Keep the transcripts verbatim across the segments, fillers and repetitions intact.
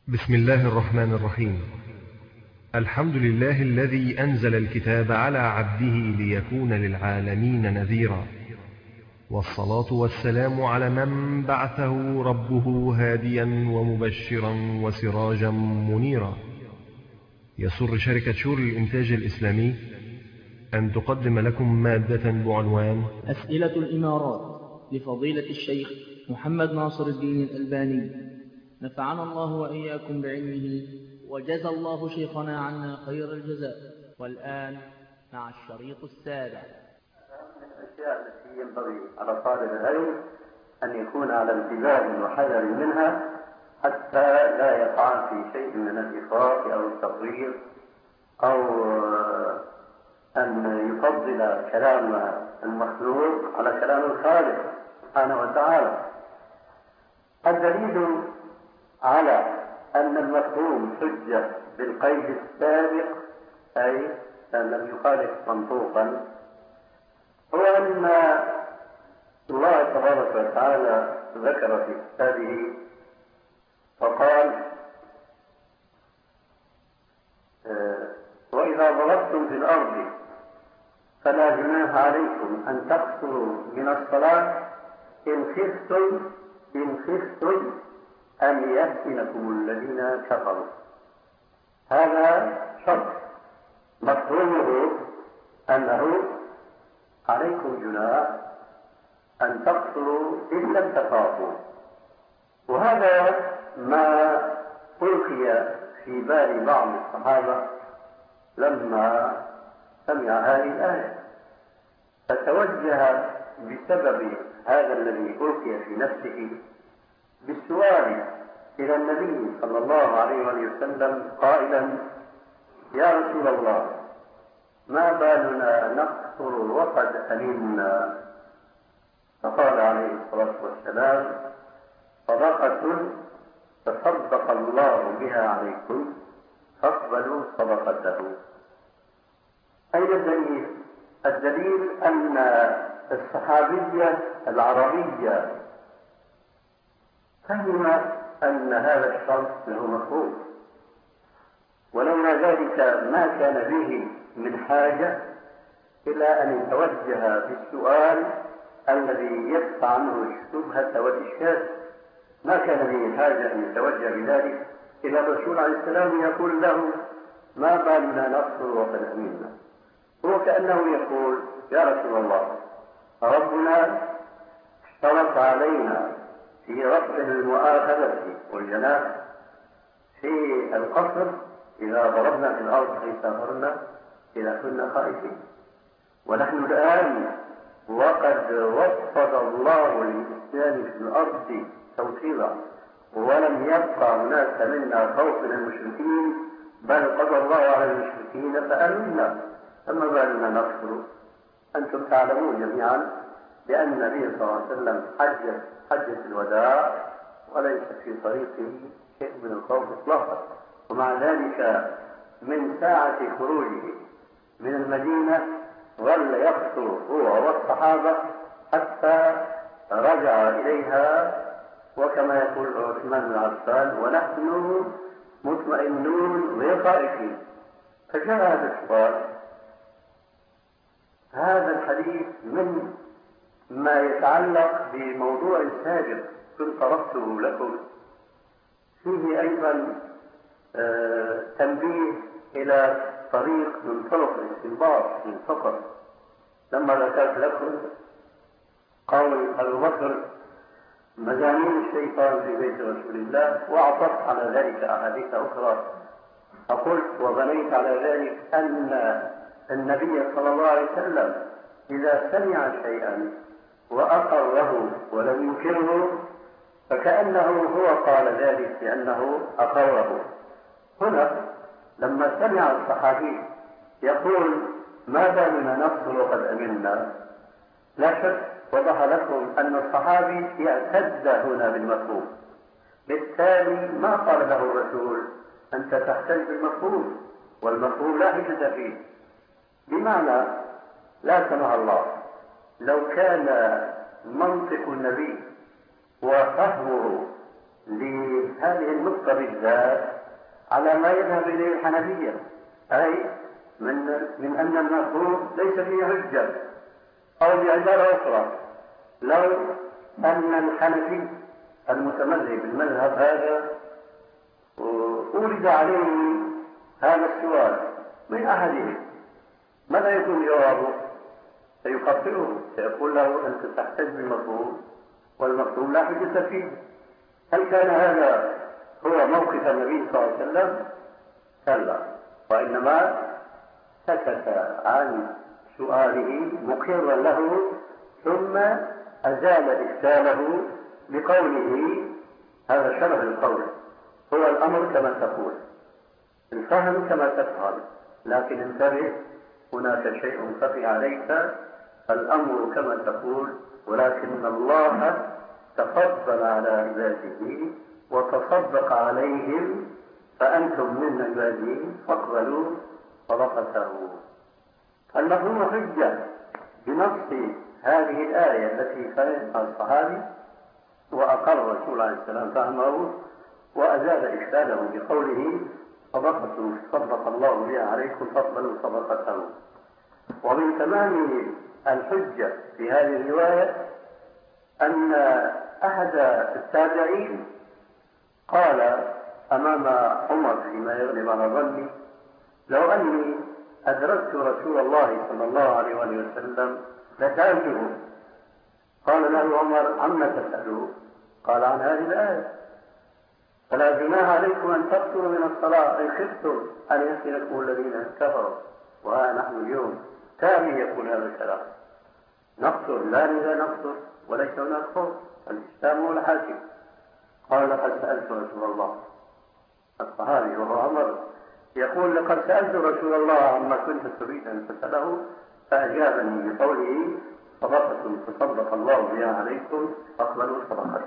بسم الله الرحمن الرحيم. الحمد لله الذي أنزل الكتاب على عبده ليكون للعالمين نذيرا، والصلاة والسلام على من بعثه ربه هاديا ومبشرا وسراجا منيرا. يسر شركة شور الإنتاج الإسلامي أن تقدم لكم مادة بعنوان أسئلة الإمارات لفضيلة الشيخ محمد ناصر الدين الألباني، نفعنا الله وإياكم بعلمه وجزى الله شيخنا عنا خير الجزاء. والآن مع الشريط السابع. من الأشياء التي ينبغي على طالب العلم أن يكون على انتباه وحذر منها حتى لا يقع في شيء من الإفراط أو التفريط أو أن يفضل كلام المخلوق على كلام الخالق سبحانه وتعالى. الدليل على أن المفهوم حجة بالقيد السابق، أي أن لم يخالف منطوقا، هو أن الله تبارك وتعالى ذكر في كتابه وقال: وإذا ضربتم في الأرض فلا جناح عليكم أن تقصروا من الصلاة إن خفتم إن خفتم أن يفتنكم الذين كفروا. هذا شرط مفهومه أنه عليكم جناح أن تقصروا إن لم تخافوا، وهذا ما ألقي في بال بعض الصحابة لما سمع هذه الآية، فتوجه بسبب هذا الذي ألقي في نفسه بالسؤال إلى النبي صلى الله عليه وسلم قائلا: يا رسول الله، ما بالنا نقصر وقد ألمنا؟ فقال عليه الصلاة والسلام: صدقة تصدق الله بها عليكم فاقبلوا صدقته. أين الدليل؟ الدليل أن الصحابية العربية فهم أن هذا الشرط له مفهوم، ولولا ذلك ما كان به من حاجة إلى أن يتوجه بالسؤال الذي يدفع عنه الشبهة والإشكال. ما كان به حاجة أن يتوجه بذلك إلى الرسول عليه السلام يقول له: ما بالنا نقصر وقد أمنا؟ هو كأنه يقول: يا رسول الله، ربنا اشترط علينا في رفع المؤاخذة والجناح في القصر إذا ضربنا في الأرض أي سافرنا إذا كنا خائفين، ونحن الآن وقد وفد الله للإسلام في الأرض توفيرا، ولم يبقى هناك منا خوف من المشركين، بل قضى الله على المشركين فأمنا، فما بالنا نقصر؟ أنتم تعلمون جميعا بأن النبي صلى الله عليه وسلم حج حجة الوداع وليس في طريقه شيء من الخوف إطلاقا، ومع ذلك من ساعة خروجه من المدينة ظل يقصر هو والصحابة حتى رجع إليها، وكما يقول عثمان بن عفان: ونحن مطمئنون غير خائفين. فجاء هذا السؤال. هذا الحديث من ما يتعلق بموضوع سابق كنت طرحته لكم، فيه أيضا آه تنبيه إلى طريق من طرق الاستنباط من فقط، لما ذكرت لكم قول أبو بكر: مزامير الشيطان في بيت رسول الله، وأعطت على ذلك أحاديث أخرى. فقلت وبنيت على ذلك أن النبي صلى الله عليه وسلم إذا سمع شيئا وأقره ولم ينكره فكأنه هو قال ذلك لأنه أقره. هنا لما سمع الصحابي يقول: ما بالنا نقصر وقد أمنا، لا شك وضح لكم أن الصحابي اعتد هنا بالمفهوم، بالتالي ما قال له الرسول: أنت تحتج بالمفهوم، والمفهوم لا حجة فيه. بمعنى لا سمح الله لو كان منطق النبي وفهمه لهذه النقطة بالذات على ما يذهب إليه الحنفية، أي من من أن المفهوم ليس فيه حجة، أو بعبارة أخرى لو أن الحنفي المتمذهب بالمذهب هذا أورد عليه هذا السؤال من أحدهم، ماذا يكون جوابه؟ سيخطئه، سيقول له أنت تحتج بالمفهوم والمفهوم لا حجة فيه. هل كان هذا هو موقف النبي صلى الله عليه وسلم؟ كلا، وإنما سكت عن سؤاله مقرا له، ثم أزال إشكاله بقوله هذا شبه القول، هو الأمر كما تقول، الفهم كما تفهم، لكن انتبه هناك شيء خفي عليك، الأمر كما تقول ولكن الله تفضل على عباده وتصدق عليهم فأنتم من عباده فاقبلوا صدقته. المفهوم حجة بنص هذه الآية التي فهمها الصحابي وأقر الرسول عليه السلام فهمه وأزال إشكاله بقوله صدقته صدق الله بها عليكم فاقبلوا صدقته. ومن تمام الحجة في هذه الرواية أن أحد التابعين قال أمام عمر فيما يغلب على ظني لو أني أدركت رسول الله صلى الله عليه وسلم لسألته. قال له عمر عما تسأله؟ قال عن هذه الآية فلا جناح عليكم أن تقصروا من الصلاة إن خفتم أن يفتنكم الذين كفروا وها نحن اليوم كامل يقول هذا الكلام نقصر لا لا نقصر وليس هناك خوف الإسلام هو الحاكم. قال لقد سألت رسول الله الصحابي وهو عمر يقول لقد سألت رسول الله عما كنت تريد أن تسأله فأجابني بقوله صدقة تصدق الله بها عليكم فاقبلوا صدقته.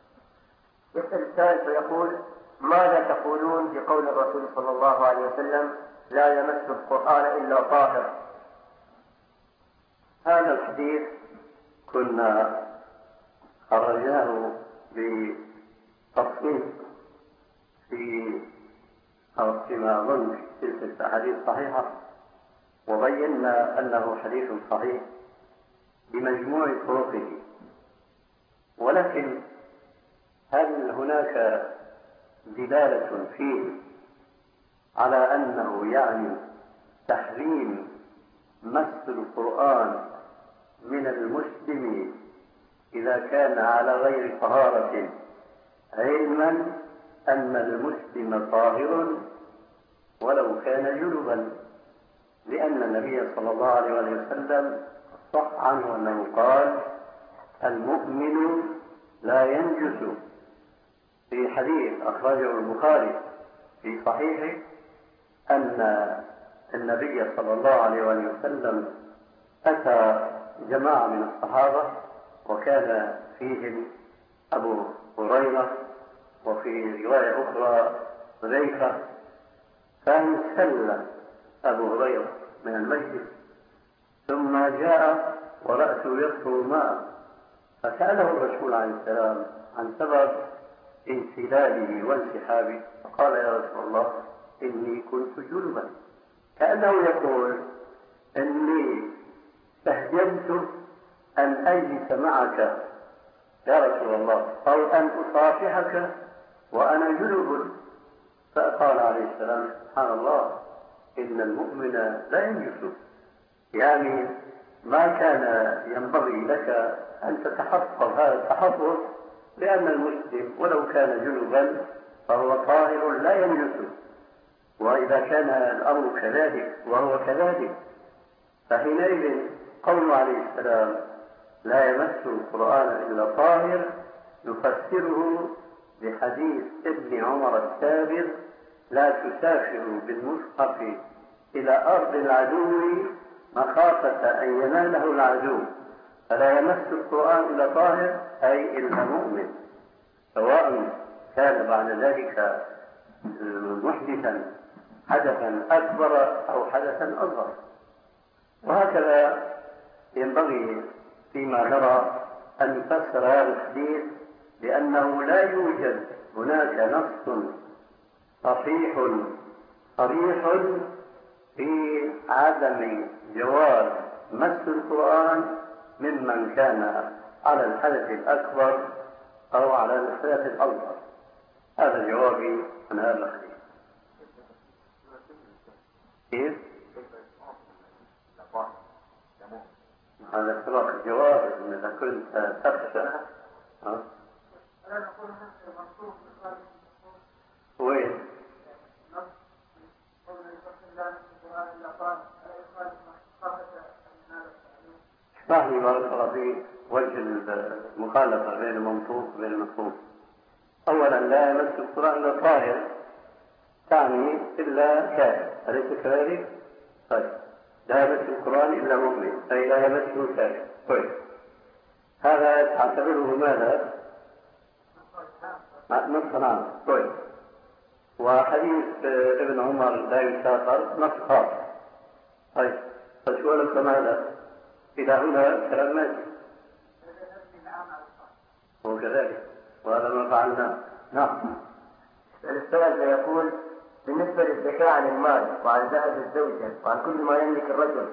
يسأل السائل فيقول ماذا تقولون بقول الرسول صلى الله عليه وسلم لا يمس القرآن إلا طاهر؟ هذا الحديث كنا خرجناه بتفصيل في أو فيما أظن في تلك الأحاديث الصحيحة، وبينا أنه حديث صحيح بمجموع طرقه، ولكن هل هناك دلالة فيه على أنه يعني تحريم مس القرآن من المسلم إذا كان على غير طهارة، علما أن المسلم طاهر ولو كان جنبا، لأن النبي صلى الله عليه وسلم صح عنه أنه قال المؤمن لا ينجس، في حديث أخرجه البخاري في صحيحه أن النبي صلى الله عليه وسلم أتى جماعة من الصحابة وكان فيهم أبو هريرة وفي رواية أخرى حذيفة، فانسل أبو هريرة من المسجد ثم جاء ورأسه يقطر ماء، فسأله الرسول عليه السلام عن سبب انسلاله وانسحابه، فقال يا رسول الله إني كنت جنبا، كأنه يقول إني استهجنت أن أجلس معك يا رسول الله أو أن أصافحك وأنا جنب. فقال عليه السلام سبحان الله إن المؤمن لا ينجس، يعني ما كان ينبغي لك أن تتحفظ هذا التحفظ، لأن المسلم ولو كان جنبا فهو طاهر لا ينجس، وإذا كان الأمر كذلك وهو كذلك فحينئذ قول عليه السلام لا يمس القرآن إلا طاهر نفسره بحديث ابن عمر السابق لا تسافر بالمصحف إلى أرض العدو مخافة أن يناله العدو، فلا يمس القرآن إلا طاهر أي إلا مؤمن، سواء كان بعد ذلك محدثا حدثا أكبر أو حدثا أصغر. وهكذا ينبغي فيما نرى أن نفسر هذا الحديث بأنه لا يوجد هناك نص صحيح صريح في عدم جواز مس القرآن ممن كان على الحدث الأكبر أو على الحدث الأصغر. هذا جوابي عن هذا الحديث. كيف؟ هذا سبق الجواب إذا كنت تخشى. ها؟ وين؟ اشرح لي بارك الله فيك وجه المخالفة بين المنطوق وبين المفهوم. أولا لا يمس القرآن إلا طاهر، تعني إلا كافر، أليس كذلك؟ طيب لا يمس القرآن إلا مؤمن، أي لا يمسه كافر. طيب هذا تعتبره ماذا؟ نص عام. طيب وحديث ابن عمر لا يسافر نص خاص. طيب فسؤالك ماذا؟ إلى هنا كلام ماشي وكذلك، وهذا ما فعلنا. نعم. السؤال يقول بالنسبة للزكاة عن المال وعن ذهب الزوجة وعن كل ما يملك الرجل،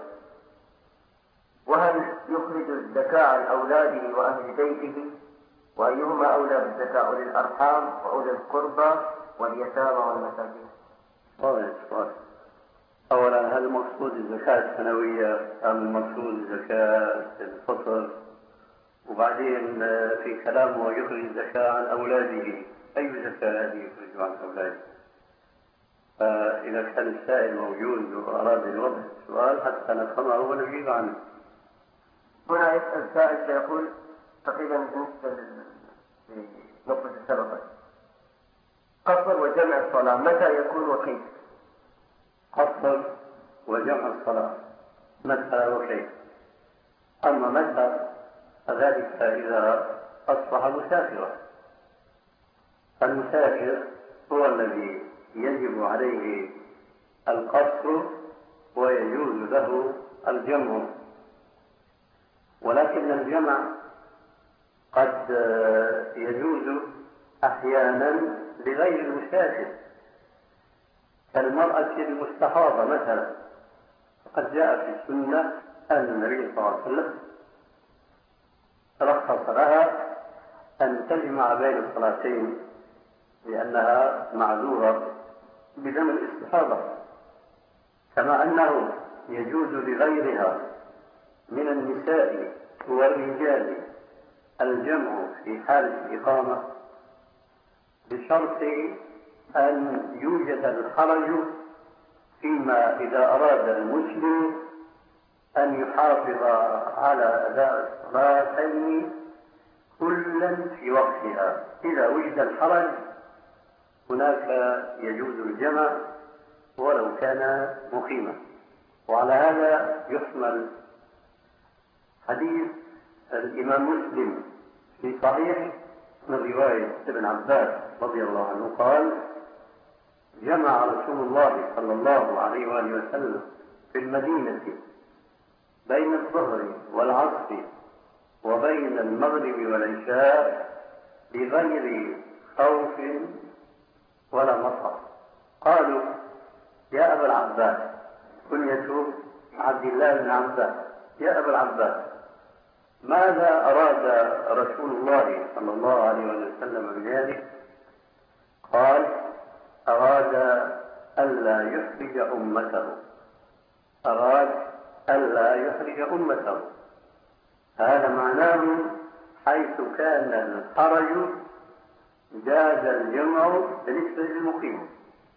وهل يخرج الزكاة عن أولاده وأهل بيته؟ وأيهما أولى بالزكاة، أولي الأرحام وأولي القربى واليتامى والمساكين؟ طيب أولا هل المقصود الزكاة السنوية أم المقصود زكاة الفطر؟ وبعدين في كلامه يخرج الزكاة عن أولاده، أي زكاة هذه يخرج عن أولاده؟ فإذا كان السائل موجود وأراد أن يوضح السؤال حتى نفهمه ونجيب عنه. هنا يسأل سائل فيقول تقريبا بالنسبة لنقطة السبب، قصر وجمع الصلاة متى يكون وكيف؟ قصر وجمع الصلاة متى وكيف؟ أما متى فذلك إذا أصبح مسافرا. المسافر هو الذي يجب عليه القصر ويجوز له الجمع، ولكن الجمع قد يجوز أحيانا لغير المسافر كالمرأة المستحاضة مثلا. قد جاء في السنة أن النبي صلى الله عليه وسلم رخص لها أن تجمع بين الصلاتين لأنها معذورة بدم الاستحاضة، كما أنه يجوز لغيرها من النساء والرجال الجمع في حال الإقامة بشرط أن يوجد الحرج فيما إذا أراد المسلم أن يحافظ على أداء الصلاتين كلا في وقتها. إذا وجد الحرج هناك يجوز الجمع ولو كان مقيما. وعلى هذا يحمل حديث الإمام مسلم في صحيح من رواية ابن عباس رضي الله عنه قال: جمع رسول الله صلى الله عليه وآله وسلم في المدينة بين الظهر والعصر وبين المغرب والعشاء بغير خوف ولا مطر. قالوا: يا أبا العباس، كنية عبد الله بن عباس، يا أبا العباس، ماذا أراد رسول الله صلى الله عليه وسلم بذلك؟ قال: أراد ألا يحرج أمته، أراد ألا يحرج أمته. هذا معناه حيث كان الحرج جاز الجمع بالنسبة للمقيم،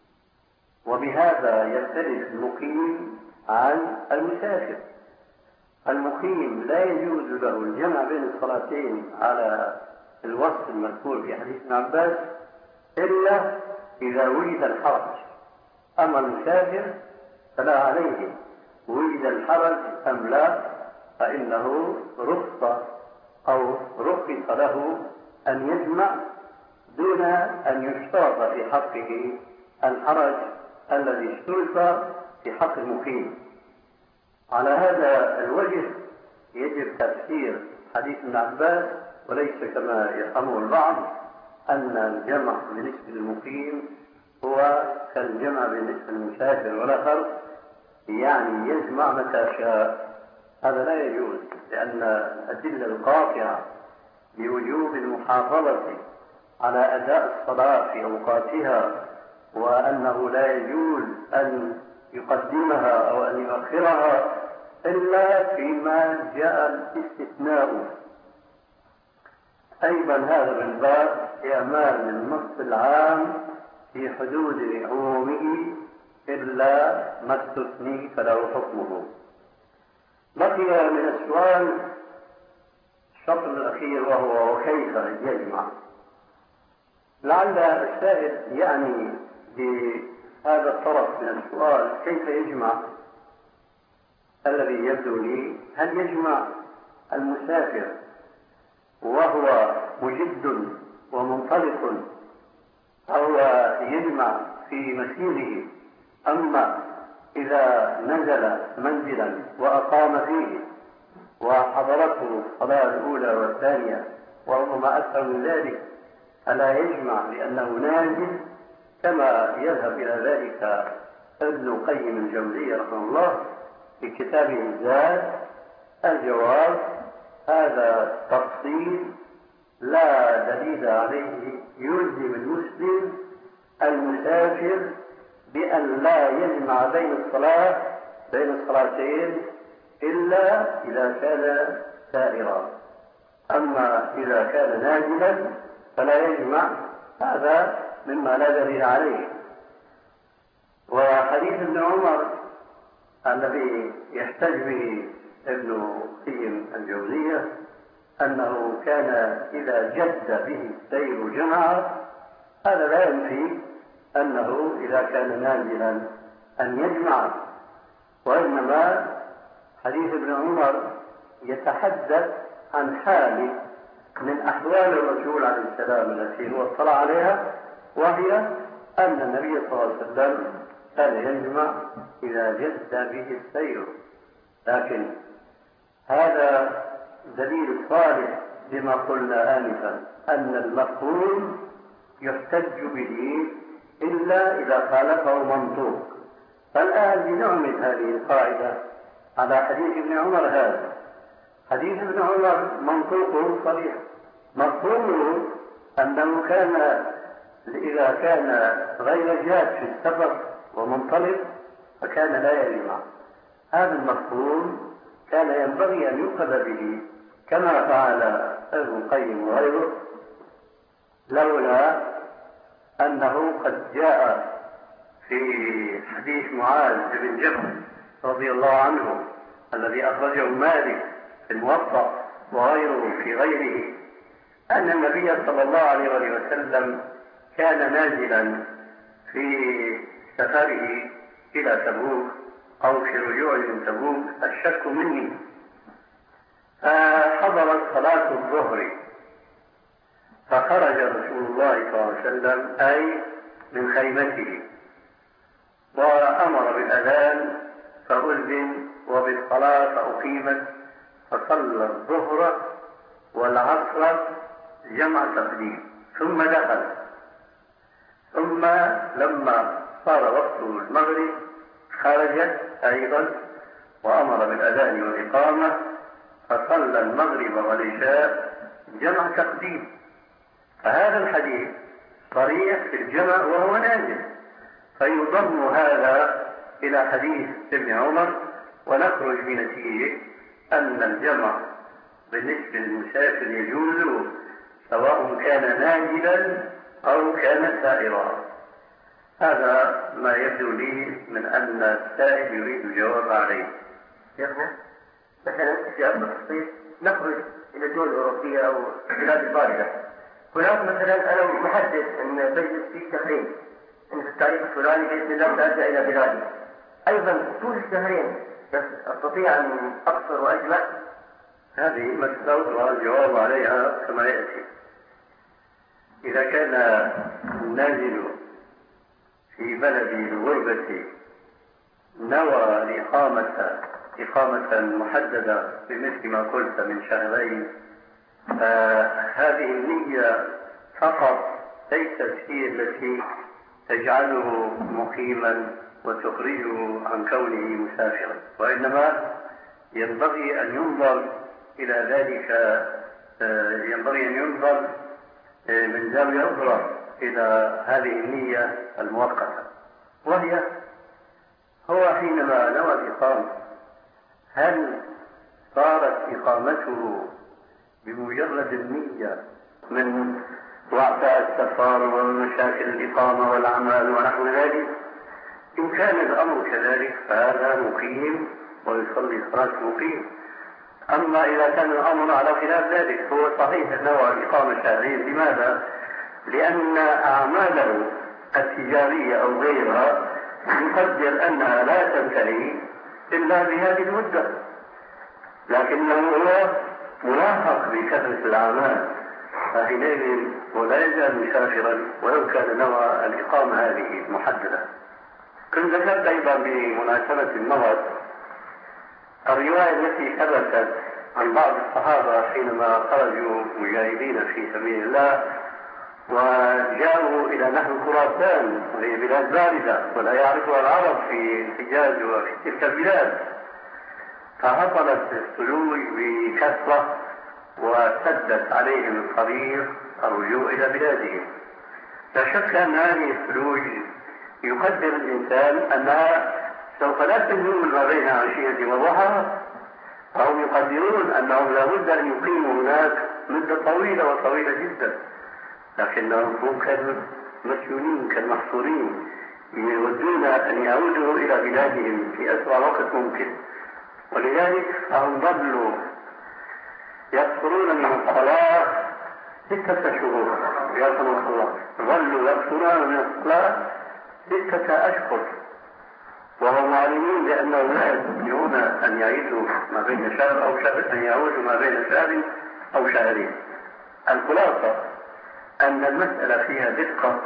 وبهذا يختلف المقيم عن المسافر. المقيم لا يجوز له الجمع بين الصلاتين على الوصف المذكور في حديث ابن عباس إلا إذا وجد الحرج. أما المسافر فلا عليه، وجد الحرج أم لا فإنه رخص أو رخص له أن يجمع دون أن يشترط في حقه الحرج الذي اشترط في حق المقيم. على هذا الوجه يجب تفسير حديث ابن عباس، وليس كما يفهمه البعض أن الجمع بالنسبة للمقيم هو كالجمع بالنسبة للمسافر ولا فرق، يعني يجمع متى شاء. هذا لا يجوز، لأن الأدلة القاطعة بوجوب المحافظة على أداء الصلاة في أوقاتها وأنه لا يجوز أن يقدمها أو أن يؤخرها إلا فيما جاء الاستثناء. أيضا هذا من باب إعمال النص العام في حدود عمومه إلا ما استثني فله حكمه. بقي من السؤال الشطر الأخير وهو وكيف يجمع. لعل السائل يعني بهذا الطرف من السؤال كيف يجمع. الذي يبدو لي هل يجمع المسافر وهو مجد ومنطلق، أو يجمع في مسيره، أما إذا نزل منزلا وأقام فيه وحضرته الصلاة الأولى والثانية وربما أكثر من ذلك فلا يجمع لأنه نازل، كما يذهب إلى ذلك ابن القيم الجوزية رحمه الله في كتابه الزاد. الجواب هذا تفصيل لا دليل عليه يلزم المسلم المسافر بأن لا يجمع بين الصلاة بين الصلاتين إلا إذا كان سائرا. أما إذا كان نازلا فلا يجمع، هذا مما لا دليل عليه. وحديث ابن عمر الذي يحتج به ابن قيم الجوزية أنه كان إذا جد به السير جمع، هذا لا ينفي أنه إذا كان نازلا أن يجمع، وإنما حديث ابن عمر يتحدث عن حال من أحوال الرسول عليه السلام التي هو اطلع عليها، وهي أن النبي صلى الله عليه وسلم كان يجمع إذا جد به السير. لكن هذا دليل صالح بما قلنا آنفا أن المفهوم يحتج به إلا إذا خالفه منطوق. فالآن لنعمل هذه القاعدة على حديث ابن عمر. هذا حديث ابن عمر منطوقه صريح، مفهومه أنه كان إذا كان غير جاد في السفر ومنطلق فكان لا يجمع. هذا المفهوم كان ينبغي أن يؤخذ به كما فعل ابن القيم وغيره، لولا أنه قد جاء في حديث معاذ بن جبل رضي الله عنه الذي أخرجه مالك في الموطأ وغيره في غيره أن النبي صلى الله عليه وسلم كان نازلا في سفره إلى تبوك أو في رجوع من تبوك، الشك مني، فحضرت صلاة الظهر فخرج رسول الله صلى الله عليه وسلم أي من خيمته وأمر بالأذان فأذن وبالصلاة فأقيمت، فصلى الظهر والعصر جمع تقديم ثم دخل، ثم لما صار وقت المغرب خرجت أيضا وأمر بالأذان والإقامة فصلى المغرب والعشاء جمع تقديم. فهذا الحديث صريح في الجمع وهو نازل، فيضم هذا إلى حديث ابن عمر ونخرج بنتيجة أن الجمع بالنسبة للمسافر يجوز سواء كان نازلا أو كان سائرا. هذا ما يبدو لي من أن السائل يريد الجواب عليه. شيخنا مثلا في أمر التصيف نخرج إلى الدول الأوروبية أو البلاد الباردة، هناك مثلا أنا محدد أن بجلس في شهرين أن في التاريخ الفلاني بإذن الله سأرجع إلى بلادي، أيضا طول الشهرين بس أستطيع أن أقصر وأجمع. هذه مسألة والجواب عليها كما يأتي. إذا كان النازل في بلد الغربة نوى الإقامة إقامة محددة بمثل ما قلت من شهرين، فهذه النية فقط ليست هي التي تجعله مقيما وتخرجه عن كونه مسافرا، وإنما ينبغي أن ينظر إلى ذلك، ينبغي أن ينظر من زاوية أخرى إلى هذه النية المؤقتة، وهي هو حينما نوى الإقامة هل صارت إقامته بمجرد النية من وعثاء السفر ومشاكل الإقامة والأعمال ونحو ذلك؟ إن كان الأمر كذلك فهذا مقيم ويصلي صلاة مقيم. أما إذا كان الأمر على خلاف ذلك هو صحيح نوى الإقامة شهرين. لماذا؟ لأن أعماله التجارية أو غيرها يقدر أنها لا تنتهي إلا بهذه المدة، لكنه هو ملاحق بكثرة الأعمال، فحينئذ ولا يزال مسافرا ولو كان نوى الإقامة هذه محددة. كنت ذكرت أيضا بمناسبة النظر الرواية التي ثبتت عن بعض الصحابة حينما خرجوا مجاهدين في سبيل الله وجاءوا إلى نحو خراسان وهي بلاد باردة ولا يعرفها العرب في الحجاز وفي تلك البلاد، فهطلت الثلوج بكثرة وسدت عليهم الطريق الرجوع إلى بلادهم. لا شك أن هذه الثلوج يقدر الإنسان أنها سوف لا تزول ما بين عشية وضحاها، فهم يقدرون أنهم لابد أن يقيموا هناك مدة طويلة وطويلة جدا، لكنهم هم كالمسجونين كالمحصورين يودون أن يعودوا إلى بلادهم في أسرع وقت ممكن، ولذلك فهم ظلوا يقصرون من الصلاة ستة شهور. يقول الله ظلوا يقصرون من الصلاة ستة أشهر وهم معلمين بأنهم لا يستطيعون أن يعيشوا ما بين شهر أو شهر، أن يعودوا ما بين شهر أو شهرين. الخلاصة أن المسألة فيها دقة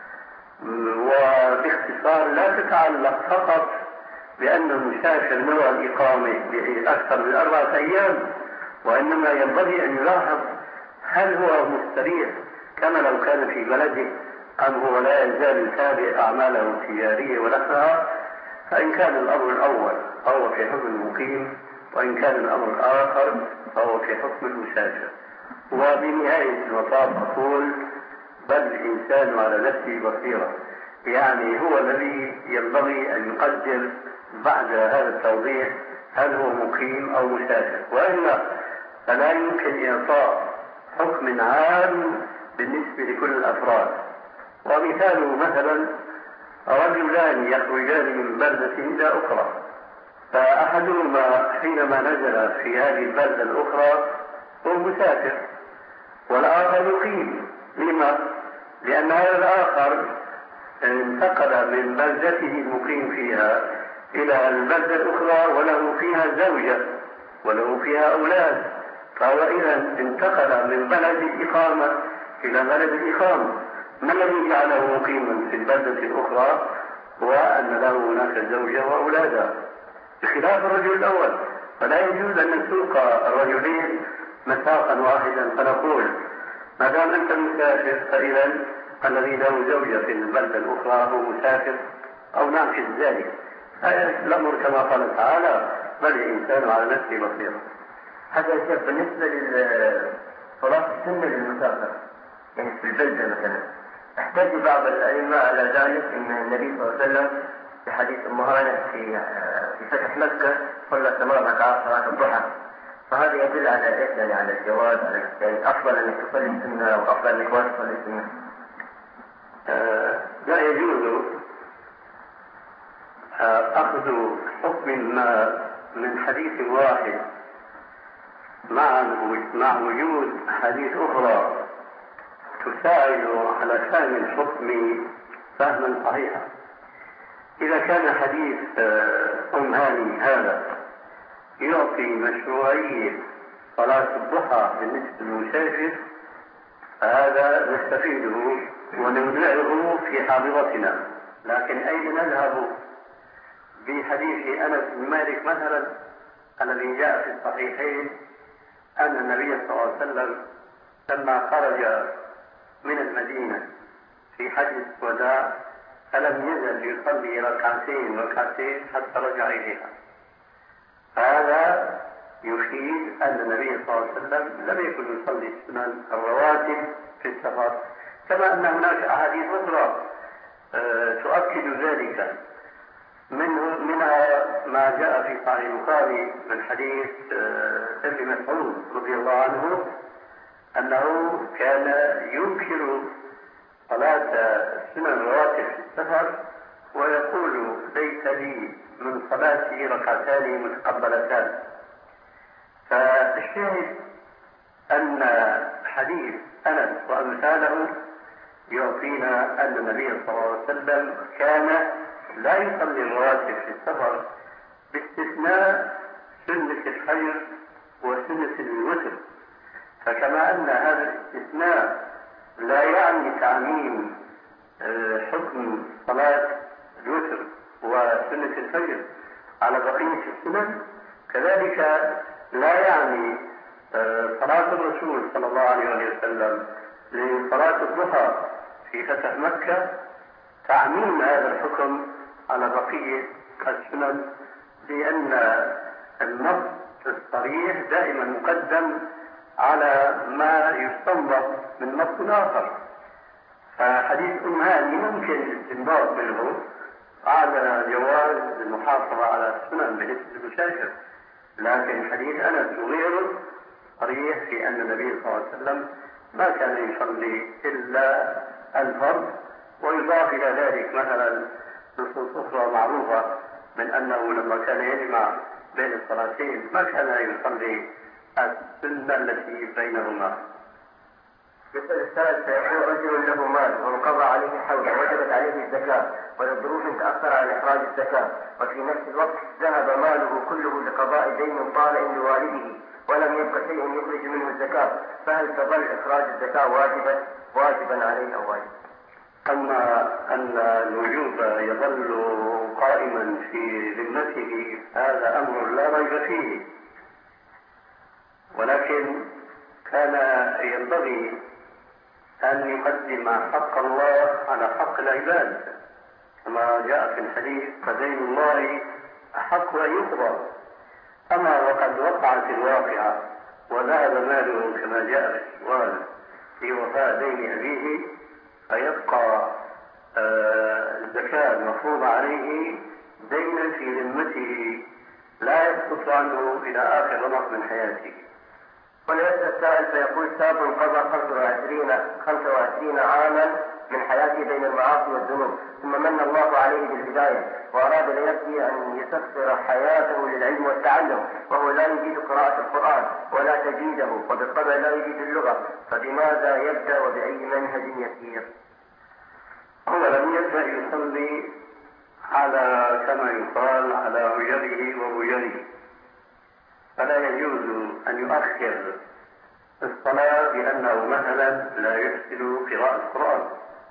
وباختصار لا تتعلق فقط بأن المسافر نوى الإقامة بأكثر من أربعة أيام، وإنما ينبغي أن يلاحظ هل هو مستريح كما لو كان في بلده أم هو لا يزال يتابع أعماله التجارية ونحوها. فإن كان الأمر الأول فهو في حكم المقيم، وإن كان الأمر الآخر فهو في حكم المسافر. وبنهاية المطاف أقول بل الإنسان على نفسه بصيرة، يعني هو الذي ينبغي أن يقدر بعد هذا التوضيح هل هو مقيم أو مسافر، وإلا فلا يمكن إعطاء حكم عام بالنسبة لكل الأفراد. ومثاله مثلا رجلان يخرجان من بلدة إلى أخرى، فأحدهما حينما نزل في هذه البلدة الأخرى هو مسافر والآخر يقيم. لما؟ لأن هذا الآخر انتقل من بلدته المقيم فيها إلى البلدة الأخرى وله فيها زوجة وله فيها أولاد، فهو إذا انتقل من بلد الإقامة إلى بلد الإقامة. ما الذي جعله مقيما في البلدة الأخرى؟ هو أن له هناك زوجة وأولادا بخلاف الرجل الأول. فلا يجوز أن نسوق الرجلين مساقا واحدا فنقول ما دام أنت مسافر فإذا الذي له زوجة في البلدة الأخرى هو مسافر، أو نعكس ذلك. الأمر كما قال تعالى بل الإنسان على نفسه بصيرة. هذا الشيء بالنسبة لصلاة السنة للمسافر يعني في البلدة مثلا، احتاج بعض الأئمة على ذلك أن النبي صلى الله عليه وسلم في حديث أم هانة في في فتح مكة صلى ثمان ركعات صلاة الضحى، فهذا يدل على ايش؟ يعني على الجواز، على يعني أفضل أنك تصلي السنة وأفضل أنك ما تصلي السنة. آه لا يجوز آه أخذ حكم ما من حديث واحد مع مع وجود حديث أخرى تساعد على فهم الحكم فهما صحيحا. إذا كان حديث أم هاني هذا يعطي مشروعية صلاة الضحى بالنسبة للمسافر فهذا نستفيده ونودعه في حافظتنا، لكن أين نذهب بحديث أنس بن مالك مثلا الذي جاء في الصحيحين أن النبي صلى الله عليه وسلم لما خرج من المدينة في حجة الوداع فلم يزل يصلي ركعتين ركعتين حتى رجع إليها. هذا يفيد أن النبي صلى الله عليه وسلم لم يكن يصلي السنن الرواتب في السفر، كما أن هناك أحاديث أخرى أه تؤكد ذلك. منه منها ما جاء في صحيح البخاري من حديث أه ابن مسعود رضي الله عنه أنه كان ينكر صلاة السنن الرواتب في السفر ويقول ليس لي من صلاتي ركعتان متقبلتان. فالشاهد أن حديث أنس وأمثاله يعطينا أن النبي صلى الله عليه وسلم كان لا يصلي الرواتب في السفر باستثناء سنة الفجر وسنة الوتر. فكما أن هذا الاستثناء لا يعني تعميم حكم صلاة الوتر وسنة الفجر على بقية السنن، كذلك لا يعني صلاة الرسول صلى الله عليه وسلم لصلاة الضحى في فتح مكة تعميم هذا الحكم على بقية السنن، لأن النص الصريح دائما مقدم على ما يستنبط من نص آخر. فحديث أم هاني ممكن الاستنباط منه على جواز المحافظة على السنن بالنسبة للمسافر، لكن حديث أنس وغيره صريح في أن النبي صلى الله عليه وسلم ما كان يصلي إلا الفرض. ويضاف إلى ذلك مثلا نصوص أخرى معروفة من أنه لما كان يجمع بين الصلاتين ما كان يصلي السنة التي بينهما. يسأل السائل: سيكون رجل له مال وانقضى عليه حول وجبت عليه الزكاة ولظروف تأثر عن إخراج الزكاة، وفي نفس الوقت ذهب ماله كله لقضاء دين طارئ لوالده ولم يبق شيء يخرج منه الزكاة، فهل تظل إخراج الزكاة واجبا واجبا عليه أو واجب؟ أما أن الوجوب يظل قائما في ذمته هذا أمر لا ريب فيه، ولكن كان ينبغي أن يقدم حق الله على حق العباد، كما جاء في الحديث: فدين الله أحق أن يقضى. أما وقد وقعت الواقعة وذهب ماله كما جاء في السؤال في وفاء دين أبيه، فيبقى آه الزكاة المفروضة عليه دينا في ذمته لا يسقط عنه إلى آخر رمق من حياته. وليسأل السائل فيقول: شاب قضى خمسة وعشرين عاما من حياته بين المعاصي والذنوب، ثم من الله عليه بالهداية وأراد لنفسه أن يسخر حياته للعلم والتعلم، وهو لا يجيد قراءة القرآن ولا تجيده وبالطبع لا يجيد اللغة، فبماذا يبدأ وبأي منهج يسير؟ هو لم يبدأ يصلي على كما يقال على رجله ورجله، فلا يجوز أن يؤخر الصلاة لأنه مثلا لا يحسن قراءة القرآن.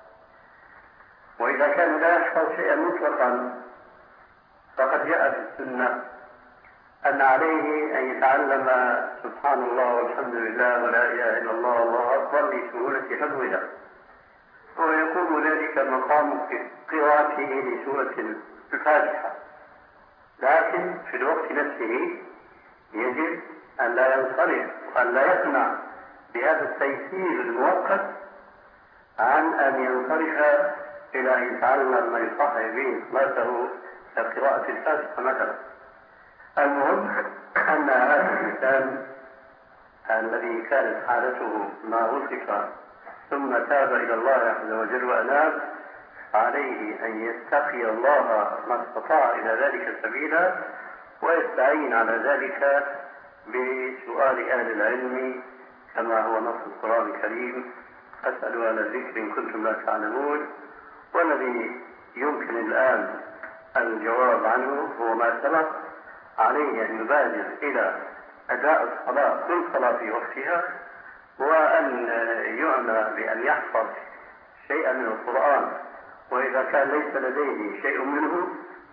وإذا كان لا يحفظ شيئا مطلقا فقد جاء في السنة أن عليه أن يتعلم سبحان الله والحمد لله ولا إله إلا الله والله أكبر لسهولة حفظها، ويكون ذلك مقام قراءته لسورة الفاتحة. لكن في الوقت نفسه يجب أن لا ينصرف وأن لا يقنع بهذا التيسير المؤقت عن أن ينصرف إلى أن يتعلم ما يصحح به صلاته كقراءة الفاتحة مثلا. المهم أن هذا الإنسان الذي كانت حالته ما وصف ثم تاب إلى الله عز وجل وأناب، عليه أن يتقي الله ما استطاع إلى ذلك سبيلا، ويستعين على ذلك بسؤال أهل العلم كما هو نص القرآن الكريم: فاسألوا أهل الذكر إن كنتم لا تعلمون. والذي يمكن الآن الجواب عنه هو ما سبق، عليه أن يبادر إلى أداء الصلاة كل صلاة في وقتها، وأن يعنى بأن يحفظ شيئا من القرآن، وإذا كان ليس لديه شيء منه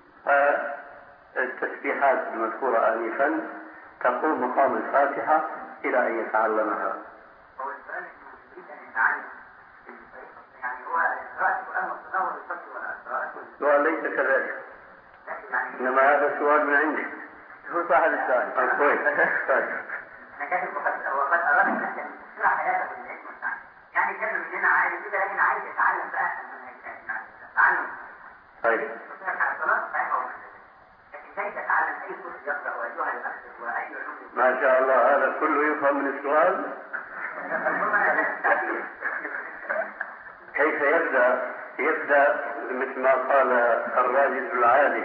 فالتسبيحات المذكورة آنفا تقوم مقام الفاتحة إلى أن يتعلمها. هو السؤال يريد أن يتعلم يعني هو السؤال ليس كذلك، إنما هذا سؤال من عندك. هو صاحب السؤال. كويس. أنا كاتب وقد وقد أردت أن تشرح حياته في العلم والسعي. يعني كان مننا عايز كده لكن عايز يتعلم بقى تعلم. طيب. لكن كيف تتعلم أي كورس يقرأ وأيها الأخذ وأي علوم؟ ما شاء الله، هذا كله يفهم من السؤال. كيف يبدأ؟ يبدأ مثل ما قال الراجل العالي: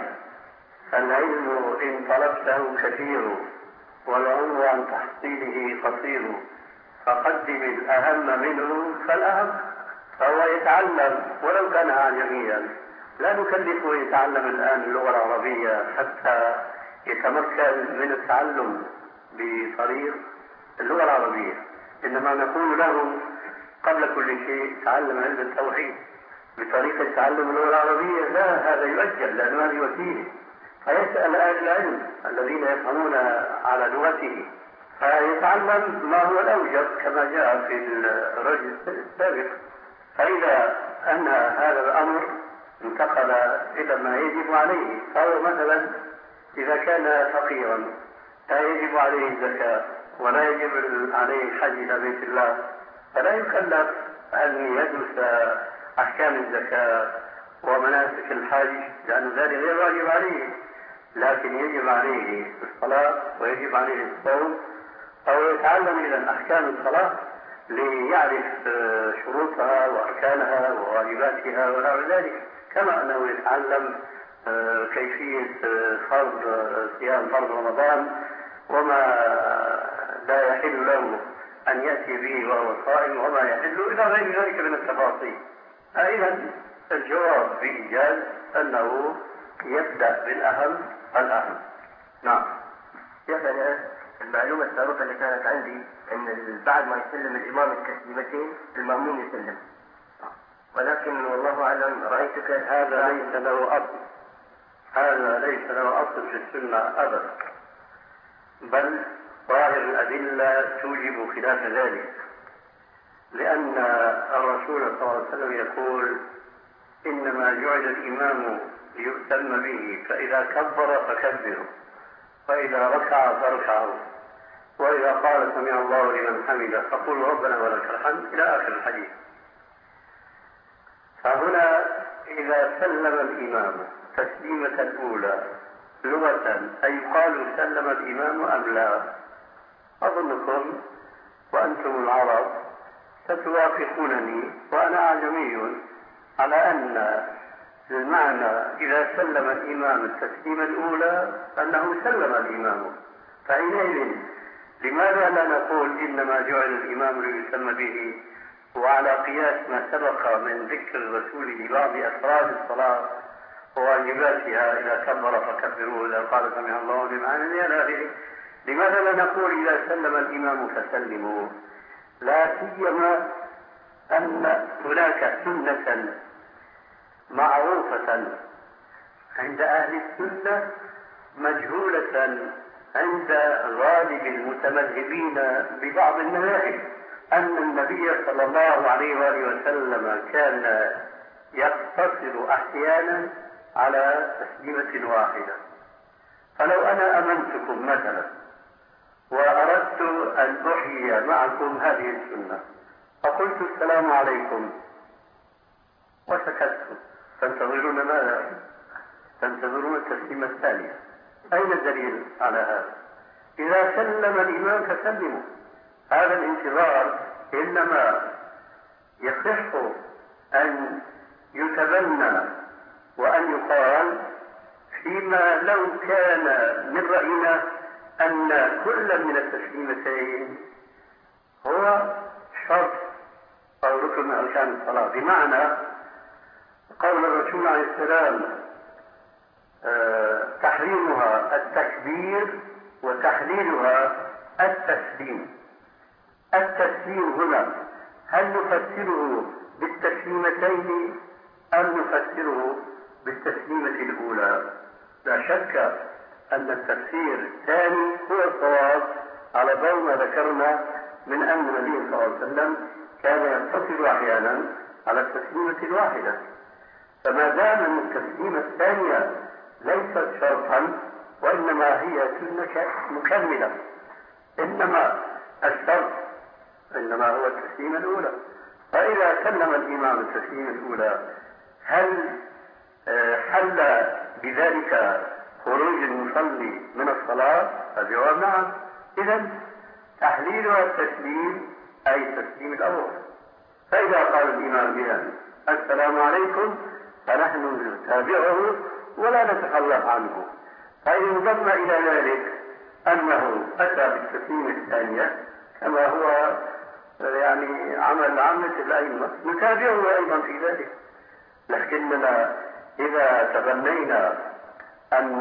العلم إن طلبته كثير والعمر عن تحصيله قصير، فقدم الأهم منه فالأهم. فهو يتعلم ولو كان أعجميا، لا نكلفه يتعلم الآن اللغة العربية حتى يتمكن من التعلم بطريق اللغة العربية، إنما نقول له قبل كل شيء تعلم علم التوحيد بطريقة تعلم اللغة العربية. لا، هذا يؤجل لأنه هذه وسيلة. فيسأل أهل العلم الذين يفهمون على لغته فيتعلم ما هو الأوجب كما جاء في الرجل السابق. فإذا أن هذا الأمر انتقل إلى ما يجب عليه، فهو مثلا إذا كان فقيرا لا يجب عليه الزكاة ولا يجب عليه الحج إلى بيت الله، فلا يكلف أن يدرس أحكام الزكاة ومناسك الحج لأن ذلك غير واجب عليه، لكن يجب عليه الصلاة ويجب عليه الصوم، أو يتعلم إذا أحكام الصلاة ليعرف شروطها وأركانها وواجباتها ونحو ذلك، كما أنه يتعلم كيفية فرض صيام فرض رمضان وما لا يحل له أن يأتي به وهو صائم وما يحل إلى غير ذلك من التفاصيل. إذا الجواب بإيجاز أنه يبدأ بالأهم الأهم. نعم. يعني المعلومة السابقة اللي كانت عندي أن بعد ما يسلم الإمام التسليمتين المأموم يسلم، ولكن والله أعلم رأيتك هذا ليس له أصل، هذا ليس له أصل في السنة أبدا، بل ظاهر الأدلة توجب خلاف ذلك، لأن الرسول صلى الله عليه وسلم يقول: إنما جعل الإمام ليؤتم به، فإذا كبر فكبروا، وإذا ركع فاركعوا، وإذا قال سمع الله لمن حمده فقولوا ربنا ولك الحمد إلى آخر الحديث. فهنا إذا سلم الإمام تسليمة الأولى لغة أي قالوا سلم الإمام أم لا؟ أظنكم وأنتم العرب ستوافقونني وأنا أعجمي على أن المعنى إذا سلم الإمام التسليمة الأولى أنه سلم الإمام. فحينئذ لماذا لا نقول إنما جعل الإمام ليسمى به، وعلى قياس ما سبق من ذكر الرسول لبعض أفراد الصلاة وواجباتها إذا كبر فكبروا إذا قال سمع الله لمن حمده إلى آخره، لماذا لا نقول إذا سلم الإمام فسلموا؟ لا سيما أن هناك سنة معروفة عند أهل السنة مجهولة عند غالب المتمذهبين ببعض المذاهب، أن النبي صلى الله عليه وآله وسلم كان يقتصر أحيانا على تسليمة واحدة. فلو أنا أمنتكم مثلا وأردت أن أحيي معكم هذه السنة فقلت السلام عليكم وسكت، تنتظرون ماذا؟ تنتظرون التسليمة الثانية. أين الدليل على هذا؟ إذا سلم الإمام فسلموا. هذا الانتظار إنما يصح أن يتبنى وأن يقال فيما لو كان من رأينا أن كل من التسليمتين هو شرط أو ركن من أركان الصلاة، بمعنى قول الرسول عليه السلام أه تحريمها التكبير وتحليلها التسليم. التسليم هنا هل نفسره بالتسليمتين أم نفسره بالتسليمة الأولى؟ لا شك أن التفسير الثاني هو الصواب على ضوء ما ذكرنا من أن النبي صلى الله عليه وسلم كان يقتصر أحيانا على التسليمة الواحدة. فما دام أن التسليمة الثانية ليست شرطا وإنما هي سنة مكملة، إنما الشرط إنما هو التسليمة الأولى. فإذا سلم الإمام التسليمة الأولى هل حل بذلك خروج المصلي من الصلاة؟ الجواب نعم. إذن تحليلها التسليم أي التسليم الأول. فإذا قال الإمام بها السلام عليكم فنحن نتابعه ولا نتخلف عنه. فإن انضم إلى ذلك أنه أتى بالتسليم الثانية كما هو يعني عمل عامة الأئمة نتابعه أيضا في ذلك. لكننا إذا تغنينا أن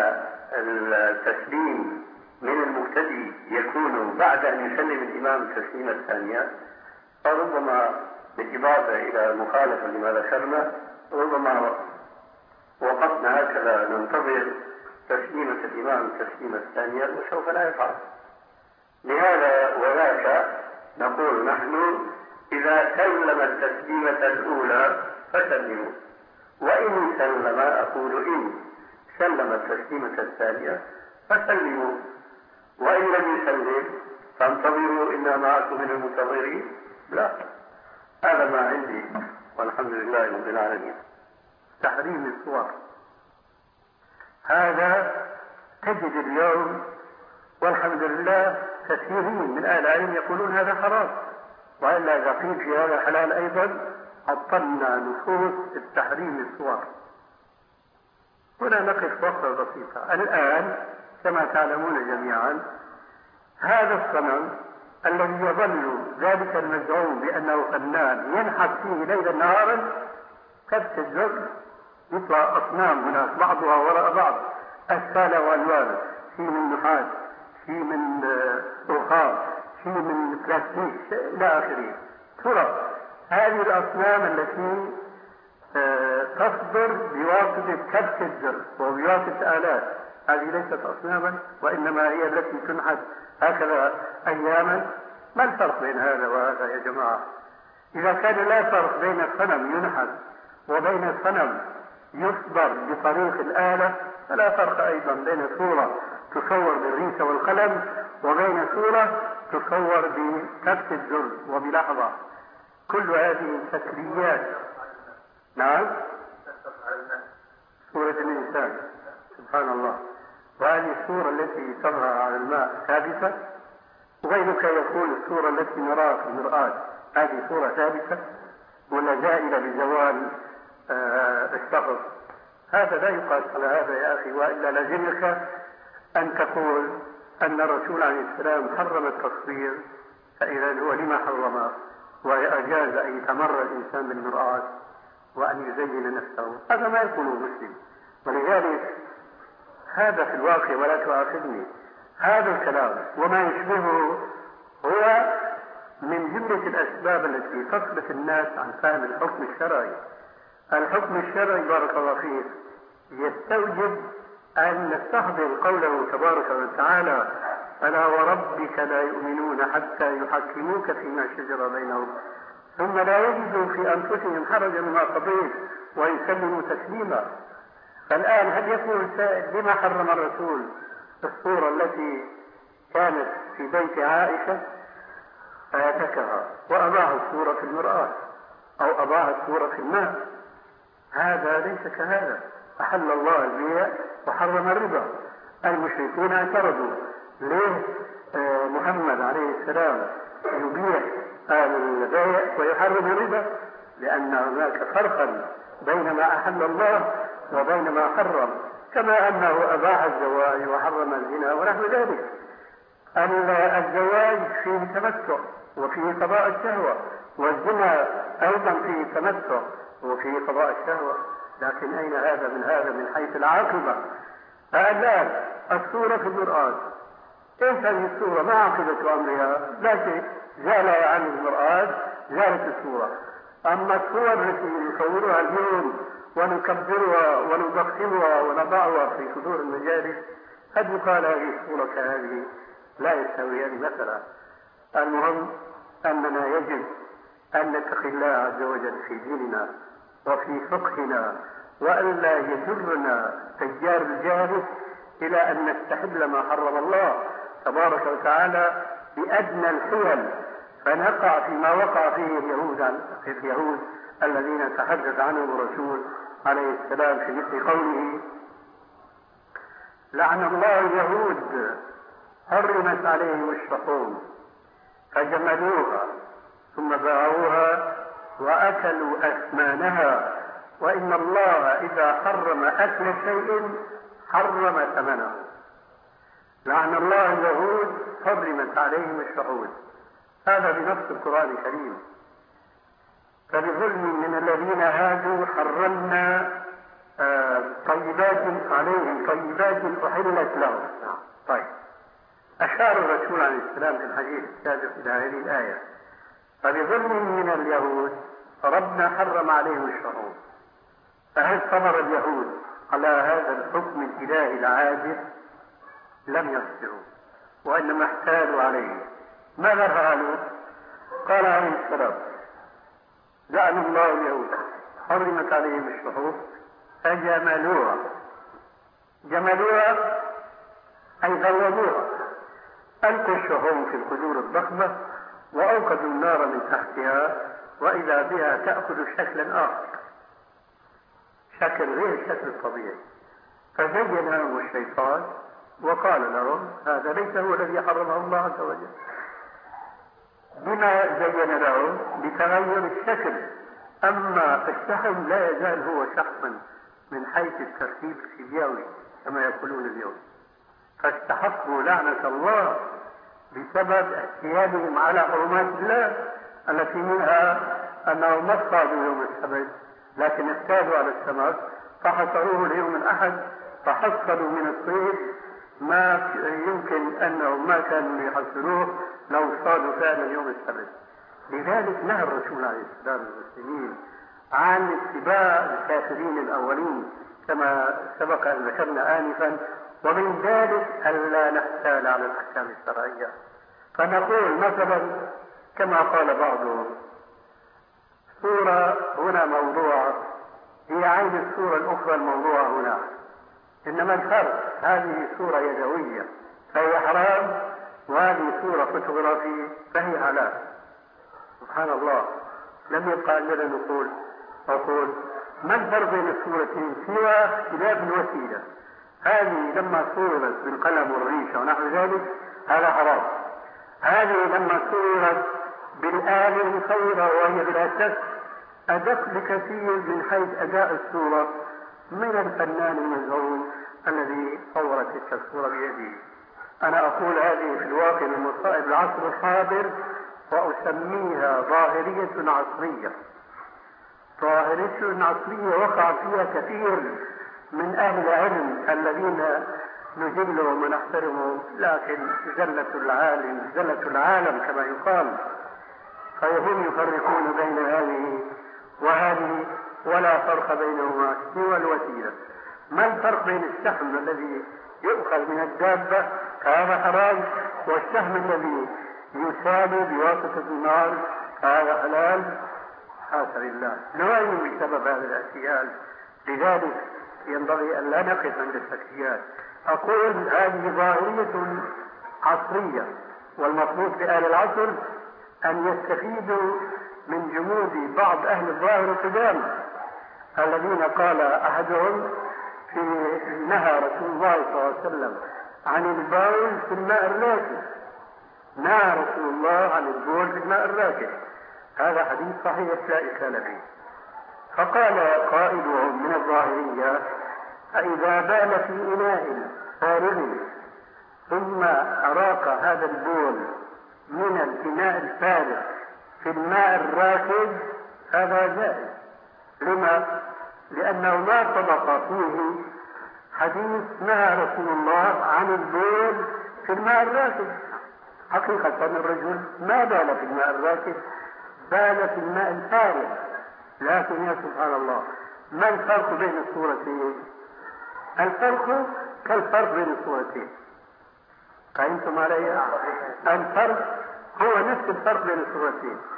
التسليم من المبتدئ يكون بعد أن يسلم الإمام التسليمة الثانية، فربما بالإضافة إلى مخالفة لما ذكرنا ربما وقفنا هكذا ننتظر تسليمة الإمام التسليمة الثانية وسوف لا يفعل. لهذا وذاك نقول نحن إذا سلم التسليمة الأولى فسلموا، وإن سلم أقول إن سلم التسليمة الثانية فسلموا، وإن لم يسلم فانتظروا إنا معكم من المنتظرين. لا، هذا ما عندي والحمد لله رب العالمين. تحريم الصور هذا تجد اليوم والحمد لله كثيرين من أهل العلم يقولون هذا حرام، وإلا إذا قيل في هذا حلال أيضا عطلنا نصوص التحريم الصور. هنا نقف وقفة بسيطة. الآن كما تعلمون جميعا هذا الصنم الذي يظل ذلك المزعوم بأنه فنان ينحت فيه ليلا نهارا كبت الزر، يطلع أصنام هناك بعضها وراء بعض أشكال وألوان، في من نحاس، في من رخام، في من بلاستيك إلى آخره. ترى هذه الأصنام التي تصدر بواسطة كبت الزر وبواسطة آلات، هذه ليست أصناما وإنما هي التي تنحت هكذا أياما. ما الفرق بين هذا وهذا يا جماعة؟ إذا كان لا فرق بين الصنم ينحت وبين الصنم يصدر بطريق الآلة فلا فرق أيضا بين صورة تصور بالريشة والقلم وبين صورة تصور بكبت الزر وبلحظة. كل هذه تسريات. نعم، صورة الإنسان سبحان الله، وهذه الصورة التي تظهر على الماء ثابتة، وغيرك يقول الصورة التي نراها في المرآة هذه صورة ثابتة ولا زائلة بزوال آه الشخص. هذا لا يقاس على هذا يا أخي، وإلا لزمك أن تقول أن الرسول عليه السلام حرم التصوير، فإذا هو لما حرم وأجاز أن يتمرى الإنسان بالمرآة وأن يزين نفسه؟ هذا ما يكون مسلم. ولذلك هذا في الواقع ولا تؤاخذني هذا الكلام وما يشبهه هو من جملة الأسباب التي تصرف الناس عن فهم الحكم الشرعي. الحكم الشرعي بارك الله فيك يستوجب أن نستحضر قوله تبارك وتعالى فلا وربك لا يؤمنون حتى يحكموك فيما شجر بينهم ثم لا يجدوا في أنفسهم حرجا مما قضيت ويسلموا تسليما. فالآن هل يكون السائل لما حرم الرسول الصورة التي كانت في بيت عائشة فاتكها وأباها الصورة في المرآة أو أباها الصورة في الماء؟ هذا ليس كهذا. أحل الله البيع وحرم الربا. المشركون اعترضوا ليه آه محمد عليه السلام يبيع البيع ويحرم الربا؟ لأن هناك فرقا بين ما أحل الله وبين ما حرم، كما أنه أباح الزواج وحرم الزنا ونحو ذلك. الزواج فيه تمتع وفيه قضاء الشهوة، والزنا أيضا فيه تمتع وفيه قضاء الشهوة، لكن أين هذا من هذا من حيث العاقبة؟ الآن الصورة في المرآة، إيش هذه الصورة؟ ما عاقبة أمرها؟ لا شيء، زال عن المرآة زالت الصورة. أما الصور التي نصورها اليوم ونكبرها ونضخمها ونضعها في صدور المجالس قد يقال هذه الصورة كهذه لا يستويان مثلا. المهم أننا يجب أن نتقي الله عز وجل في ديننا وفي فقهنا، وألا يجرنا تجار الجاهل إلى أن نستحل ما حرم الله تبارك وتعالى بأدنى الحيل، فنقع فيما وقع فيه اليهود اليهود الذين تحدث عنهم الرسول عليه السلام في مثل قوله: لعن الله اليهود حرمت عليهم الشحوم فجملوها ثم باعوها وأكلوا أثمانها، وإن الله إذا حرم أكل شيء حرم ثمنه. لعن الله اليهود حرمت عليهم الشحوم، هذا بنص القرآن الكريم. فبظلم من الذين هادوا حرمنا آه طيبات عليهم طيبات أحلت لهم. طيب، أشار الرسول عليه السلام في الحديث السابق إلى هذه الآية: فبظلم من اليهود ربنا حرم عليهم الشحوم. فهل صبر اليهود على هذا الحكم الإلهي العاجز؟ لم يصبروا، وإنما احتالوا عليه. ماذا فعلوا؟ قال عليه السلام: لعن الله اليهود حرمت عليهم الشحوم فجملوها. جملوها أي غلظوها، ألقوا الشحوم في القدور الضخمة وأوقدوا النار من تحتها، وإذا بها تأخذ شكلا آخر، شكل غير الشكل الطبيعي. فزين لهم الشيطان وقال لهم: هذا ليس هو الذي حرمه الله عز وجل. بما زين لهم؟ بتغير الشكل. أما الشحم لا يزال هو شحما من حيث الترتيب الفيزيائي كما يقولون اليوم. فاستحقوا لعنة الله بسبب اعتيادهم على حرمات الله التي منها أنهم ما اصطادوا يوم السبت، لكن اعتادوا على السمك فحصروه اليوم الأحد، فحصلوا من الصيد ما يمكن أنهم ما كانوا يحصلوه لو اصطادوا فعلا يوم السبت. لذلك نهى الرسول عليه السلام المسلمين عن اتباع الكافرين الأولين كما سبق أن ذكرنا آنفا، ومن ذلك ألا نحتال على الأحكام الشرعية. فنقول مثلا كما قال بعضهم: صورة هنا موضوعة هي عين الصورة الأخرى الموضوعة هنا، إنما الفرق هذه صورة يدوية فهي حرام، وهذه صورة فوتوغرافية فهي حلال. سبحان الله، لم يبقى عندنا نقول أقول ما الفرق بين الصورتين سوى اختلاف الوسيلة. هذه لما صورت بالقلم والريشة ونحو ذلك هذا حرام، هذه لما صورت بالآلة المصورة وهي بالأساس أدق بكثير من حيث أداء الصورة من الفنان المزعوم الذي صور تلك الصورة بيده. أنا أقول هذه في الواقع من مصائب العصر الحاضر، وأسميها ظاهرية عصرية. ظاهرية عصرية وقع فيها كثير من أهل العلم الذين نجلهم ونحترمهم، لكن زلة العالم زلة العالم كما يقال، فهم يفرقون بين هذه وهذه ولا فرق بينهما سوى الوسيلة. ما الفرق بين الشحم الذي يؤخذ من الدابة هذا حرام، والشحم الذي يسال بواسطة النار هذا حلال؟ حاشا لله، نعلم بسبب هذا الاعتياد. لذلك ينبغي أن لا نقف عند الشكليات. أقول هذه ظاهرية عصرية، والمطلوب بأهل العصر أن يستفيدوا من جمود بعض أهل الظاهر القدام الذين قال أحدهم في نهى رسول الله صلى الله عليه وسلم عن البول في الماء الراكد. نهى رسول الله عن البول في الماء الراكد، هذا حديث صحيح لا إشكال فيه. فقال قائلهم من الظاهرية: فإذا بال في إناء فارغ ثم أراق هذا البول من الإناء الفارغ في الماء الراكد هذا جائز. لما؟ لأنه ما سبق فيه حديث نهى رسول الله عن البول في الماء الراكد. حقيقة الرجل ما بال في الماء الراكد، بال في الماء الفارغ. لكن يا سبحان الله، ما الفرق بين الصورتين؟ الفرق كالفرق بين الصورتين. فهمتم علي؟ الفرق هو نفس الفرق بين الصورتين.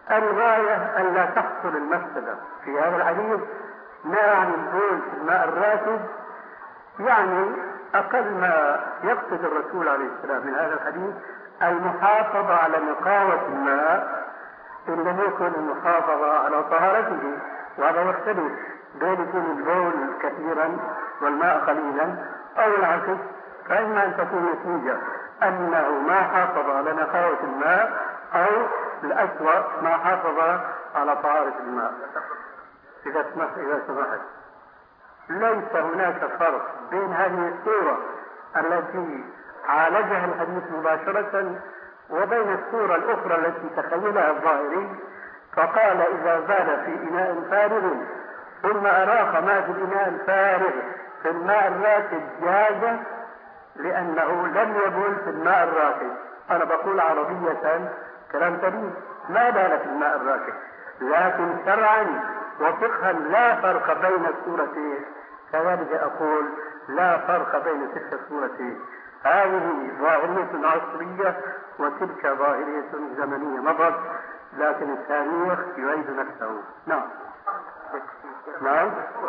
الغاية أن لا تحصل المفسدة في هذا الحديث. نهى عن البول في الماء الراكد، يعني أقل ما يقصد الرسول عليه السلام من هذا الحديث المحافظة على نقاوة الماء إن لم يكن المحافظة على طهارته. وهذا يختلف بين يكون البول كثيرا والماء قليلا أو العكس، فإما أن تكون نتيجة أنه ما حافظ على نقاوة الماء أو الأسوأ ما حافظ على طهارة الماء. إذا سمحت إذا سمحت ليس هناك فرق بين هذه الصورة التي عالجها الحديث مباشرة وبين الصورة الأخرى التي تخيلها الظاهري، فقال إذا بال في إناء فارغ ثم أراق ما في الإناء الفارغ في الماء الراكد جاز لأنه لم يبل في الماء الراكد. أنا بقول عربية كلام سليم، ما بال في الماء الراكد، لكن شرعا وفقها لا فرق بين الصورتين. كذلك أقول لا فرق بين تلك الصورتين، هذه ظاهرية عصرية وتلك ظاهرية زمنية مضت، لكن التاريخ يعيد نفسه. نعم نعم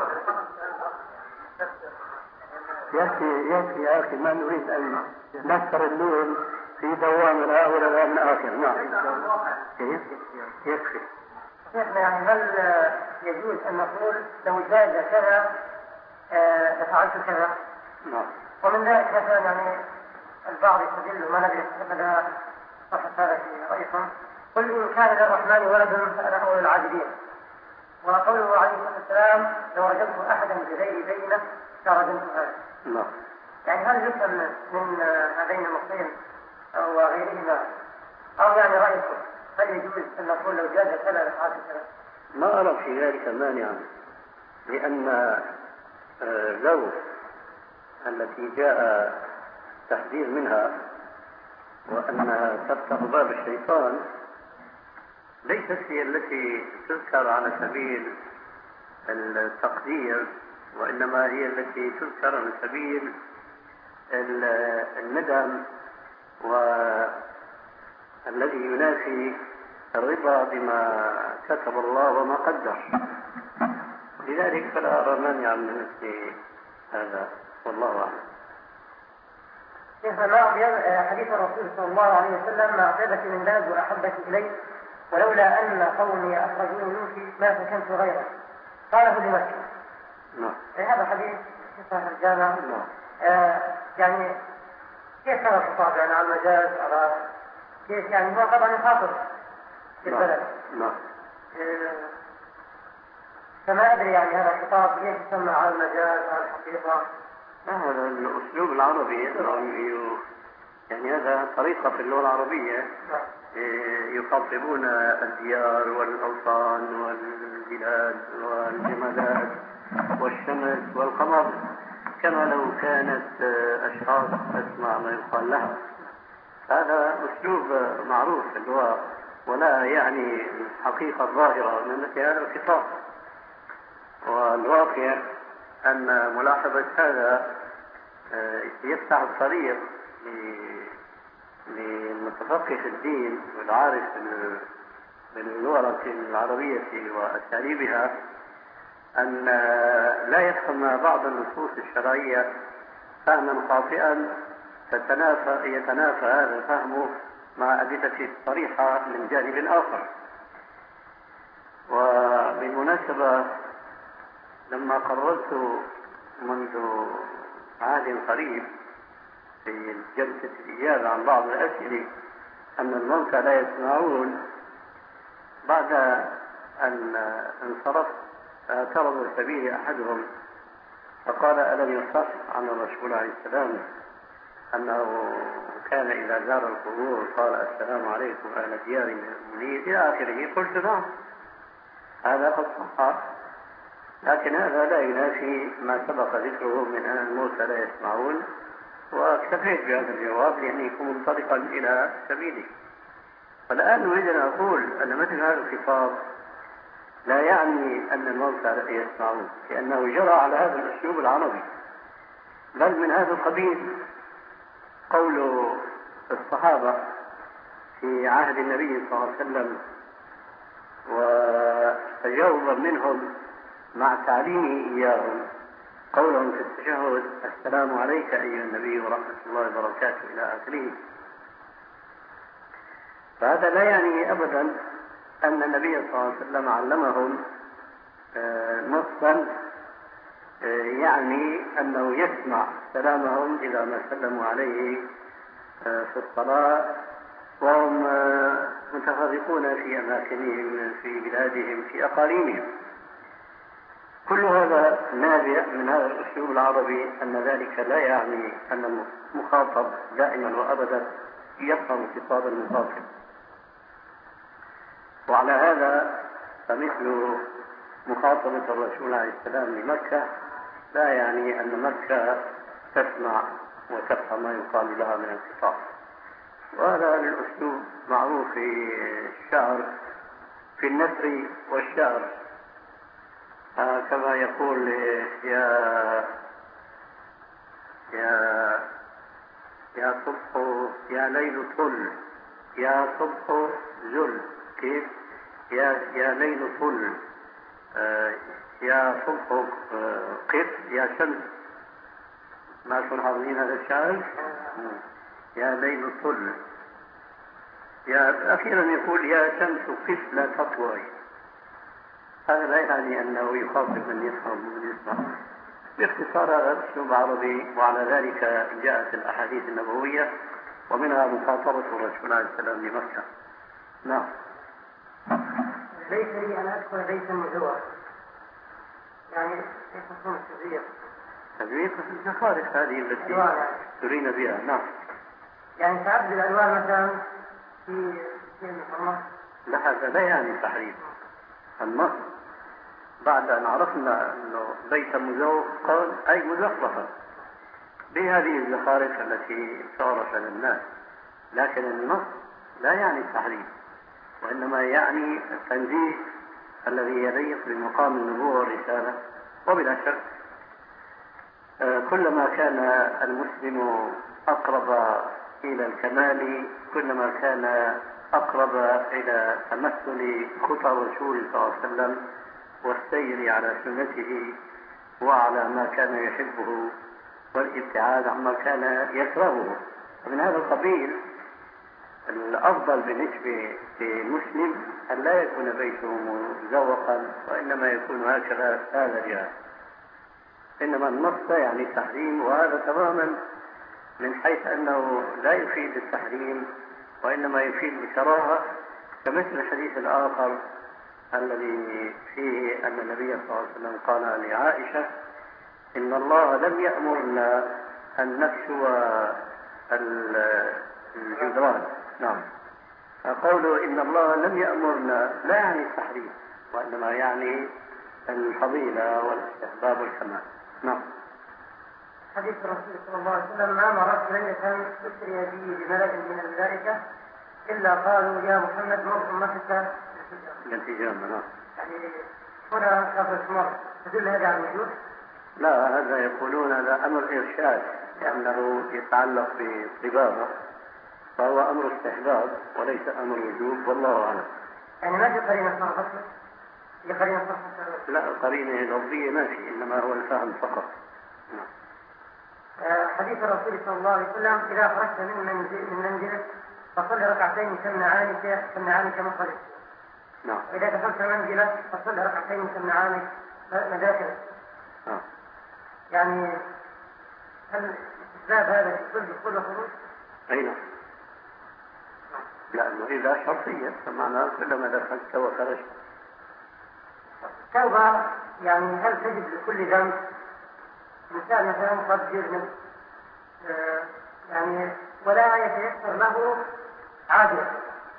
يكفي يكفي يا أخي، ما نريد أن نكثر الليل في دوامنا ولا لا من آخر. نعم يكفي. شيخنا يعني هل يجوز أن نقول لو جاز كذا فعلت كذا؟ نعم. ومن ذلك مثلا يعني البعض يستدل ما ندري هذا صحة هذا في رأيكم، قل إن كان للرحمن ولد فأنا أول العابدين، وقوله عليه الصلاة والسلام لو رجمت أحدا بغير بينة فرجمت هذا. نعم. يعني هل يفهم من هذين النصين أو غيرهما، أو يعني رأيكم هل يجوز أن نقول لو جاز كذا لفعلت كذا؟ ما أرى في ذلك مانعا، لأن لو التي جاء تحذير منها وأنها تفتح باب الشيطان ليست هي التي تذكر على سبيل التقدير، وإنما هي التي تذكر على سبيل الندم والذي ينافي الرضا بما كتب الله وما قدر. لذلك فلا أرى مانعا من مثل هذا، والله أعلم. شيخنا ما أبيض حديث الرسول صلى الله عليه وسلم ما أعجبك من بلد وأحبك إلي ولولا أن قومي أخرجوني منك ما سكنت غيره، قاله لمكة. نعم. هذا حديث في صحيح الجامع. نعم. آه يعني كيف كان الخطاب يعني على المجاز على كيف يعني هو طبعا يخاطب في البلد. نعم. آه فما أدري يعني هذا الخطاب كيف يسمى على المجاز على الحقيقة. هذا الأسلوب العربي يعني هذا طريقة في اللغة العربية يخاطبون الديار والأوطان والبلاد والجمادات والشمس والقمر كما لو كانت أشخاص تسمع ما يقال لها. هذا أسلوب معروف في اللغة ولا يعني الحقيقة الظاهرة من مثل هذا الخطاب. والواقع أن ملاحظة هذا يفتح الطريق للمتفقه في الدين والعارف باللغة العربية وأساليبها أن لا يفهم بعض النصوص الشرعية فهما خاطئا فتنافى يتنافى هذا الفهم مع أدلة صريحة من جانب آخر. وبالمناسبة لما قررت منذ عهد قريب في جلسة الإجابة عن بعض الأسئلة أن الموتى لا يسمعون، بعد أن انصرفت اعترض سبيل أحدهم فقال ألم يصح عن الرسول عليه السلام أنه كان إذا زار القبور قال السلام عليكم أهل ديار المؤمنين إلى آخره. قلت نعم هذا قد صح، لكن هذا لا ينافي ما سبق ذكره من أن الموتى لا يسمعون، واكتفيت بهذا الجواب لأنه يكون منطلقا إلى سبيله. فالآن أريد أن أقول أن مثل هذا الخطاب لا يعني أن الموتى لا يسمعون، لأنه جرى على هذا الأسلوب العربي. بل من هذا القبيل قول الصحابة في عهد النبي صلى الله عليه وسلم وتجاوبا منهم مع تعليمه إياهم قولهم في التشهد: السلام عليك أيها النبي ورحمة الله وبركاته إلى آخره. فهذا لا يعني أبدا أن النبي صلى الله عليه وسلم علمهم نصا يعني أنه يسمع سلامهم إذا ما سلموا عليه في الصلاة وهم متفرقون في أماكنهم في بلادهم في أقاليمهم. كل هذا نابع من هذا الأسلوب العربي، أن ذلك لا يعني أن المخاطب دائما وأبدا يفهم خطاب المخاطب. وعلى هذا فمثل مخاطبة الرسول عليه السلام لمكة لا يعني أن مكة تسمع وتفهم ما يقال لها من الخطاب. وهذا الأسلوب معروف في الشعر، في النثر والشعر، آه كما يقول: يا يا يا صبح يا ليل طل، يا صبح زل، كيف؟ يا يا ليل طل، آه يا صبح آه قف، يا شمس. ما كنتم حافظين هذا الشعر؟ يا ليل طل، يا أخيرا يقول: يا شمس قف لا تطلعي. هذا لا يعني أنه يخاطب من يفهم ومن يسمع. باختصار هذا أسلوب عربي، وعلى ذلك جاءت الأحاديث النبوية ومنها مخاطبة الرسول عليه السلام لمكة. نعم. ليس لي أن أدخل بيتا مزورا، يعني كيف تكون التزوير؟ تزوير في الزخارف هذه التي ترين بها. نعم. يعني تعبد الألوان مثلا في في المحرمات؟ لا، هذا لا يعني تحريم. النص بعد أن عرفنا أنه بيت مزور قال أي مزخرفة بهذه الزخارف التي تعرف للناس، لكن النص لا يعني التحريم، وإنما يعني التنزيه الذي يليق بمقام النبوة والرسالة. وبلا شك كلما كان المسلم أقرب إلى الكمال كلما كان أقرب إلى تمثل خطى الرسول صلى الله عليه وسلم والسير على سنته وعلى ما كان يحبه والابتعاد عما كان يكرهه. ومن هذا القبيل الأفضل بالنسبة للمسلم أن لا يكون بيته مزوقا، وإنما يكون هكذا هذا جاء. إنما النص يعني التحريم، وهذا تماما من حيث أنه لا يفيد التحريم وإنما يفيد الكراهة، كمثل الحديث الآخر الذي فيه أن النبي صلى الله عليه وسلم قال لعائشة: إن الله لم يأمرنا أن نكسو الجدران. نعم. فقوله إن الله لم يأمرنا لا يعني التحريم، وإنما يعني الفضيلة والاستحباب والكمال. نعم. حديث الرسول صلى الله عليه وسلم: ما مرت ليلة أسري بي بملأ من الملائكة إلا قالوا يا محمد مر أمتك الانتجام. نعم. يعني هنا لفظ مر تدل هذا على الوجود؟ لا، هذا يقولون هذا أمر إرشاد لأنه يتعلق بالطباعة، فهو أمر استحباب وليس أمر وجوب، والله أعلم. يعني ما في قرينة صرفت؟ هي قرينة صرفت؟ لا، قرينة لفظية ما في، إنما هو الفهم فقط. نعم. حديث الرسول صلى الله عليه وسلم: إذا خرجت من منزل من منزلك فصل ركعتين تمنعانك تمنعانك من خرجك. نعم. إذا دخلت منزلك فصل ركعتين تمنعانك مداخلك. نعم. يعني هل استحباب هذا في كل دخول وخروج؟ أي نعم. لأنه إذا شرطية فمعناه كلما دخلت وخرجت. توبة يعني هل تجد لكل ذنب؟ مثال مثلا قد يذنب آه يعني ولا يتيسر له عادة،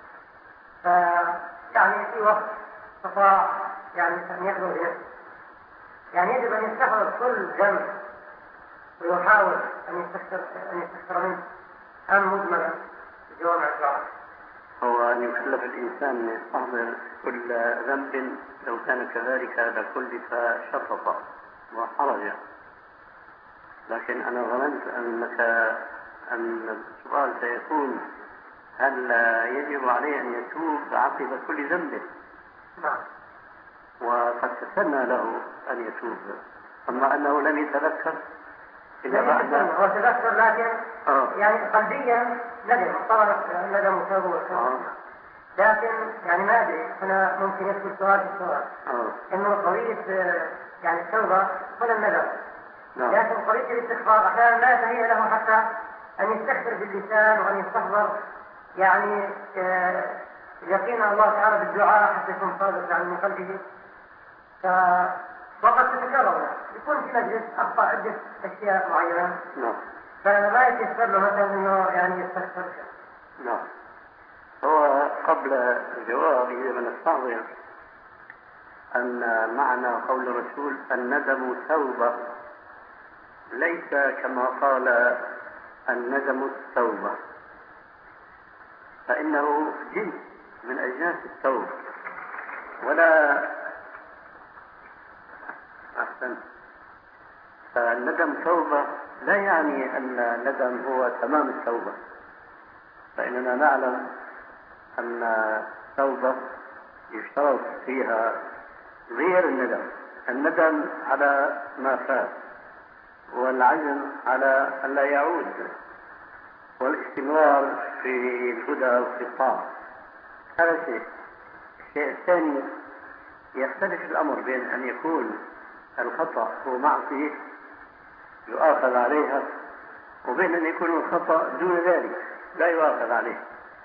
فيعني في وقت استطاع يعني أن يخلو بنفسه، يعني يجب أن يستحضر كل ذنب ويحاول أن يستكثر أن يستكثر منه أم مجملا بجوامع الشرع؟ هو أن يكلف الإنسان يستحضر كل ذنب، لو كان كذلك لكلف شططا وحرجا. لكن أنا ظننت أنك أن السؤال سيكون هل يجب عليه أن يتوب عقب كل ذنب؟ نعم. وقد تسنى له أن يتوب، أما أنه لم يتذكر إذا بعد هو تذكر لكن آه. يعني قلبيا ندم، اضطرب ندم وتوبه آه. لكن يعني ما أدري هنا ممكن يدخل سؤال في السؤال آه. إنه قضية يعني التوبة ولا الندم، نعم. لكن قضية الاستغفار أحيانا لا يتهيأ له حتى أن يستغفر باللسان وأن يستحضر يعني يقين الله تعالى بالدعاء حتى يكون صادق يعني من قلبه. وقد تتكرر يكون في مجلس أخطأ عدة أشياء معينة نعم. فلا يتيسر له مثلا إنه يعني يستغفر. نعم. هو قبل الجواب يجب أن نستحضر أن معنى قول الرسول الندم توبة ليس كما قال الندم التوبة، فإنه جنس من أجناس التوبة. ولا أحسن، فالندم توبة لا يعني أن الندم هو تمام التوبة، فإننا نعلم أن التوبة يشترط فيها غير الندم، الندم على ما فات، والعزم على أن لا يعود، والاستمرار في الهدى وفي الطاعة. هذا شيء. الشيء الثاني يختلف الأمر بين أن يكون الخطأ هو معصية يؤاخذ عليها، وبين أن يكون الخطأ دون ذلك لا يؤاخذ عليه.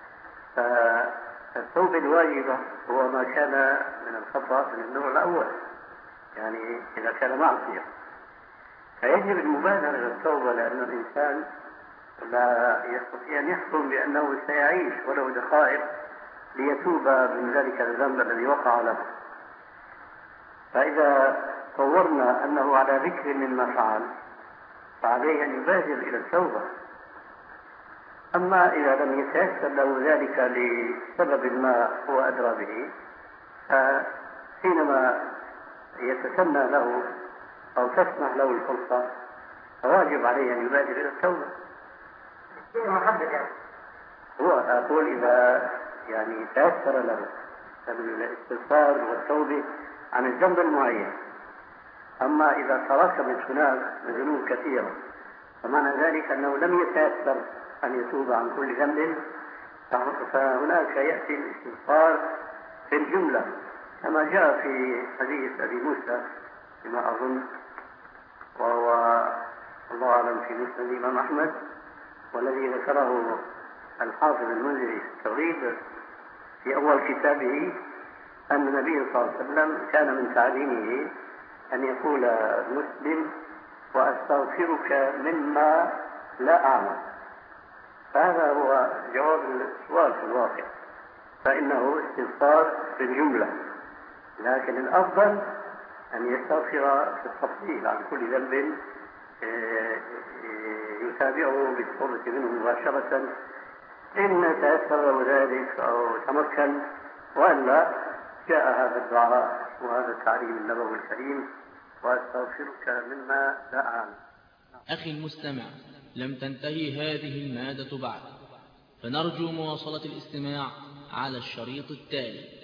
فالتوبة الواجبة هو ما كان من الخطأ من النوع الأول، يعني إذا كان معصية، فيجب المبادرة إلى التوبة، لأن الإنسان لا يستطيع أن يحكم بأنه سيعيش ولو دقائق ليتوب من ذلك الذنب الذي وقع له. فإذا تصورنا أنه على ذكر مما فعل فعليه أن يبادر إلى التوبة. أما إذا لم يتيسر له ذلك لسبب ما هو أدرى به، فحينما يتسنى له أو تسمح له الفرصة فواجب عليه أن يبادر إلى التوبة. شيء محدد يعني. هو أقول إذا يعني تيسر له الاستغفار والتوبة عن الذنب المعين. أما إذا تراكمت هناك ذنوب كثيرة فمعنى ذلك أنه لم يتيسر أن يتوب عن كل ذنب، فهناك يأتي الاستغفار في الجملة كما جاء في حديث أبي موسى بما أظن، وهو الله أعلم في مسند الإمام أحمد، والذي ذكره الحافظ المنذري في التوحيد في أول كتابه أن النبي صلى الله عليه وسلم كان من تعليمه أن يقول المسلم وأستغفرك مما لا أعلم. فهذا هو جواب السؤال في الواقع، فإنه استغفار في الجملة، لكن الأفضل أن يستغفر في التفصيل عن كل ذنب يتابعه بالقرب منه مباشرة إن تيسر ذلك أو تمكن، وإلا جاء هذا الدعاء وهذا التعليم النبوي الكريم وأستغفرك مما لا أعلم. أخي المستمع، لم تنتهي هذه المادة بعد، فنرجو مواصلة الاستماع على الشريط التالي.